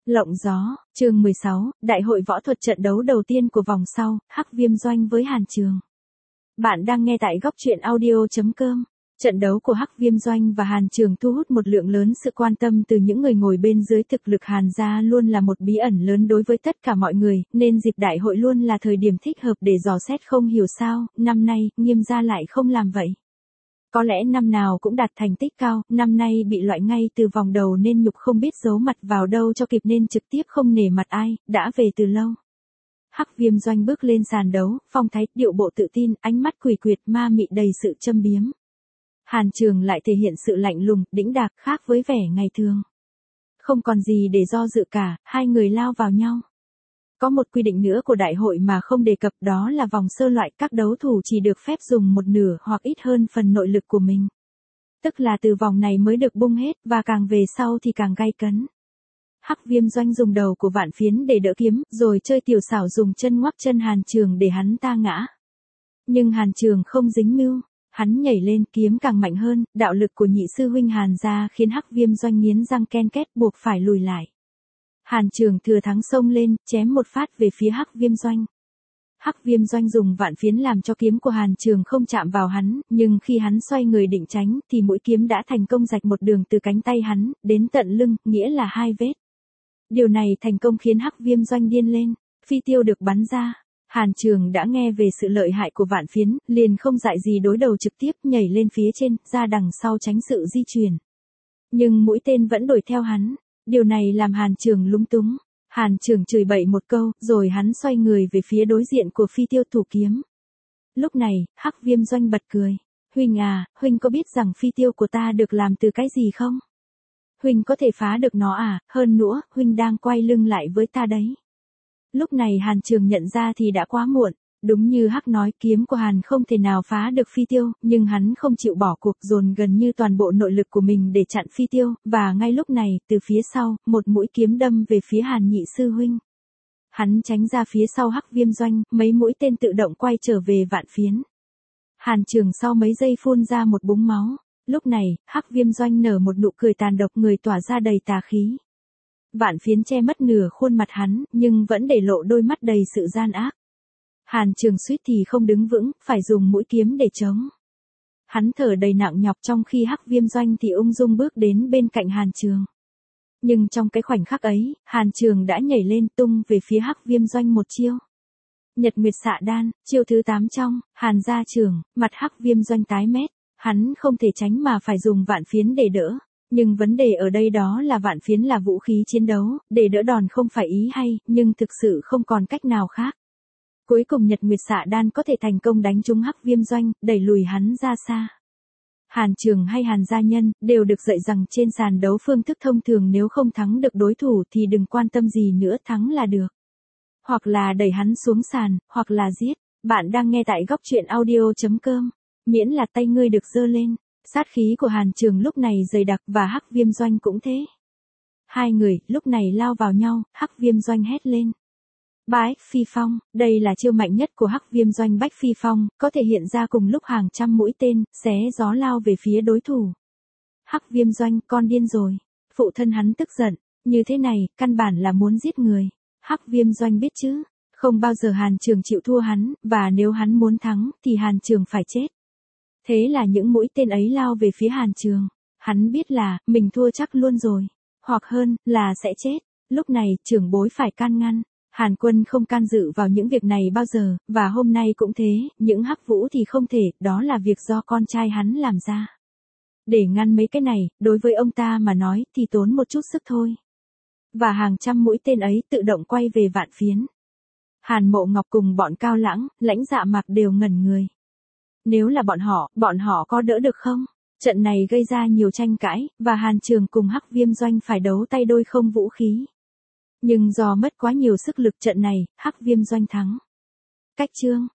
Lộng gió, chương 16, Đại hội võ thuật trận đấu đầu tiên của vòng sau, Hắc Viêm Doanh với Hàn Trường. Bạn đang nghe tại góc truyện audio.com. Trận đấu của Hắc Viêm Doanh và Hàn Trường thu hút một lượng lớn sự quan tâm từ những người ngồi bên dưới. Thực lực Hàn gia luôn là một bí ẩn lớn đối với tất cả mọi người, nên dịp đại hội luôn là thời điểm thích hợp để dò xét. Không hiểu sao, năm nay, Nghiêm gia lại không làm vậy. Có lẽ năm nào cũng đạt thành tích cao, năm nay bị loại ngay từ vòng đầu nên nhục không biết giấu mặt vào đâu cho kịp nên trực tiếp không nể mặt ai, đã về từ lâu. Hắc Viêm Doanh bước lên sàn đấu, phong thái, điệu bộ tự tin, ánh mắt quỷ quyệt ma mị đầy sự châm biếm. Hàn Trường lại thể hiện sự lạnh lùng, đĩnh đạc khác với vẻ ngày thường. Không còn gì để do dự cả, hai người lao vào nhau. Có một quy định nữa của đại hội mà không đề cập, đó là vòng sơ loại các đấu thủ chỉ được phép dùng một nửa hoặc ít hơn phần nội lực của mình. Tức là từ vòng này mới được bung hết và càng về sau thì càng gay cấn. Hắc Viêm Doanh dùng đầu của Vạn Phiến để đỡ kiếm, rồi chơi tiểu xảo dùng chân ngoắc chân Hàn Trường để hắn ta ngã. Nhưng Hàn Trường không dính mưu, hắn nhảy lên kiếm càng mạnh hơn, đạo lực của nhị sư huynh Hàn gia khiến Hắc Viêm Doanh nghiến răng ken két buộc phải lùi lại. Hàn Trường thừa thắng xông lên, chém một phát về phía Hắc Viêm Doanh. Hắc Viêm Doanh dùng Vạn Phiến làm cho kiếm của Hàn Trường không chạm vào hắn, nhưng khi hắn xoay người định tránh thì mũi kiếm đã thành công rạch một đường từ cánh tay hắn đến tận lưng, nghĩa là 2 vết. Điều này thành công khiến Hắc Viêm Doanh điên lên, phi tiêu được bắn ra. Hàn Trường đã nghe về sự lợi hại của Vạn Phiến, liền không dại gì đối đầu trực tiếp nhảy lên phía trên, ra đằng sau tránh sự di chuyển. Nhưng mũi tên vẫn đuổi theo hắn. Điều này làm Hàn Trường lúng túng. Hàn Trường chửi bậy một câu, rồi hắn xoay người về phía đối diện của phi tiêu thủ kiếm. Lúc này, Hắc Viêm Doanh bật cười. Huynh à, huynh có biết rằng phi tiêu của ta được làm từ cái gì không? Huynh có thể phá được nó à, hơn nữa, huynh đang quay lưng lại với ta đấy. Lúc này Hàn Trường nhận ra thì đã quá muộn. Đúng như Hắc nói, kiếm của Hàn không thể nào phá được phi tiêu, nhưng hắn không chịu bỏ cuộc, dồn gần như toàn bộ nội lực của mình để chặn phi tiêu, và ngay lúc này, từ phía sau, một mũi kiếm đâm về phía Hàn nhị sư huynh. Hắn tránh ra phía sau Hắc Viêm Doanh, mấy mũi tên tự động quay trở về Vạn Phiến. Hàn Trường sau mấy giây phun ra một búng máu. Lúc này, Hắc Viêm Doanh nở một nụ cười tàn độc, người tỏa ra đầy tà khí. Vạn Phiến che mất nửa khuôn mặt hắn, nhưng vẫn để lộ đôi mắt đầy sự gian ác. Hàn Trường suýt thì không đứng vững, phải dùng mũi kiếm để chống. Hắn thở đầy nặng nhọc trong khi Hắc Viêm Doanh thì ung dung bước đến bên cạnh Hàn Trường. Nhưng trong cái khoảnh khắc ấy, Hàn Trường đã nhảy lên tung về phía Hắc Viêm Doanh một chiêu. Nhật Nguyệt Xạ Đan, chiêu thứ 8 trong, Hàn gia trường, mặt Hắc Viêm Doanh tái mét. Hắn không thể tránh mà phải dùng Vạn Phiến để đỡ. Nhưng vấn đề ở đây đó là Vạn Phiến là vũ khí chiến đấu, để đỡ đòn không phải ý hay, nhưng thực sự không còn cách nào khác. Cuối cùng Nhật Nguyệt Xạ Đan có thể thành công đánh trúng Hắc Viêm Doanh, đẩy lùi hắn ra xa. Hàn Trường hay Hàn gia nhân, đều được dạy rằng trên sàn đấu phương thức thông thường nếu không thắng được đối thủ thì đừng quan tâm gì nữa, thắng là được. Hoặc là đẩy hắn xuống sàn, hoặc là giết. Bạn đang nghe tại góc truyện audio.com. Miễn là tay ngươi được giơ lên. Sát khí của Hàn Trường lúc này dày đặc và Hắc Viêm Doanh cũng thế. Hai người, lúc này lao vào nhau, Hắc Viêm Doanh hét lên. Bách Phi Phong, đây là chiêu mạnh nhất của Hắc Viêm Doanh. Bách Phi Phong, có thể hiện ra cùng lúc hàng trăm mũi tên, xé gió lao về phía đối thủ. Hắc Viêm Doanh, con điên rồi. Phụ thân hắn tức giận, như thế này, căn bản là muốn giết người. Hắc Viêm Doanh biết chứ, không bao giờ Hàn Trường chịu thua hắn, và nếu hắn muốn thắng, thì Hàn Trường phải chết. Thế là những mũi tên ấy lao về phía Hàn Trường. Hắn biết là, mình thua chắc luôn rồi. Hoặc hơn, là sẽ chết. Lúc này, trưởng bối phải can ngăn. Hàn Quân không can dự vào những việc này bao giờ, và hôm nay cũng thế, những Hắc Vũ thì không thể, đó là việc do con trai hắn làm ra. Để ngăn mấy cái này, đối với ông ta mà nói, thì tốn một chút sức thôi. Và hàng trăm mũi tên ấy tự động quay về Vạn Phiến. Hàn Mộ Ngọc cùng bọn Cao Lãng, Lãnh Dạ Mạc đều ngẩn người. Nếu là bọn họ có đỡ được không? Trận này gây ra nhiều tranh cãi, và Hàn Trường cùng Hắc Viêm Doanh phải đấu tay đôi không vũ khí. Nhưng do mất quá nhiều sức lực trận này, Hắc Viêm Doanh thắng. Cách chương.